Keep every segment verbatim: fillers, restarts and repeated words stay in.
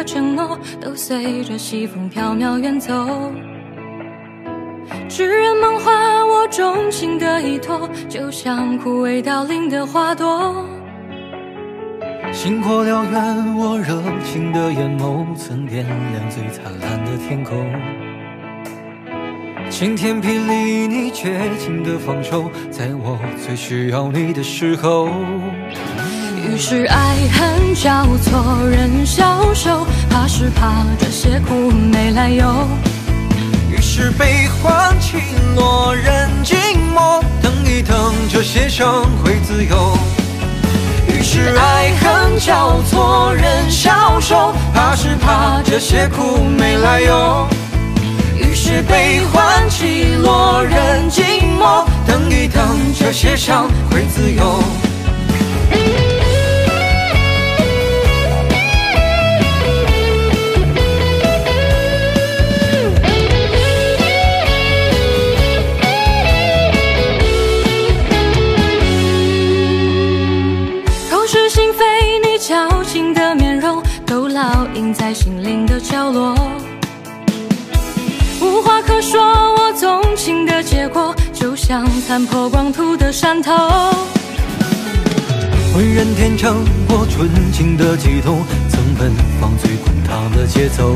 的承诺，都随着西风飘渺远走。只愿梦化我钟情的依托，就像枯萎凋零的花朵。 星火燎原，我热情的眼眸曾点亮最灿烂的天空。晴天霹雳，你绝情的放手，在我最需要你的时候。 于是爱恨交错，人消瘦，怕是怕这些苦没来由。 于是悲欢起落，人静默，等一等，这些伤会自由。于是爱恨交错，人消瘦，怕是怕这些苦没来由。于是悲欢起落，人静默，等一等，这些伤会自由。 口是心非，你矫情的面容都烙印在心灵的角落。无话可说，我纵情的结果，就像残破光秃的山头。 浑然天成，我纯情的悸动，曾奔放最滚烫的节奏。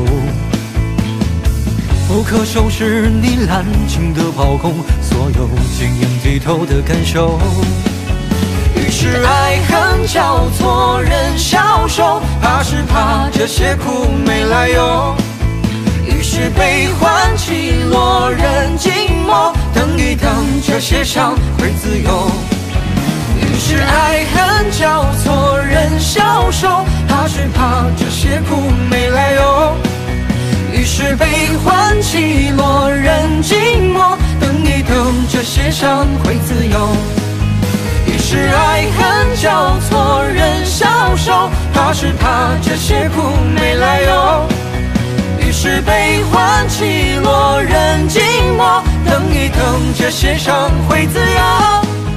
不可收拾你滥情的炮轰，所有晶莹剔透的感受。于是爱恨交错，人消瘦，怕是怕这些苦没来由。于是悲欢起落，人静默，等一等，这些伤会自由。于是爱恨交错，人消瘦，怕是怕这些苦没来由。于是悲欢起落，人静默，等一等，这些伤会自由。于是爱恨交错，人消瘦，怕是怕这些苦没来由。于是悲欢起落，人静默，等一等，这些伤会自由。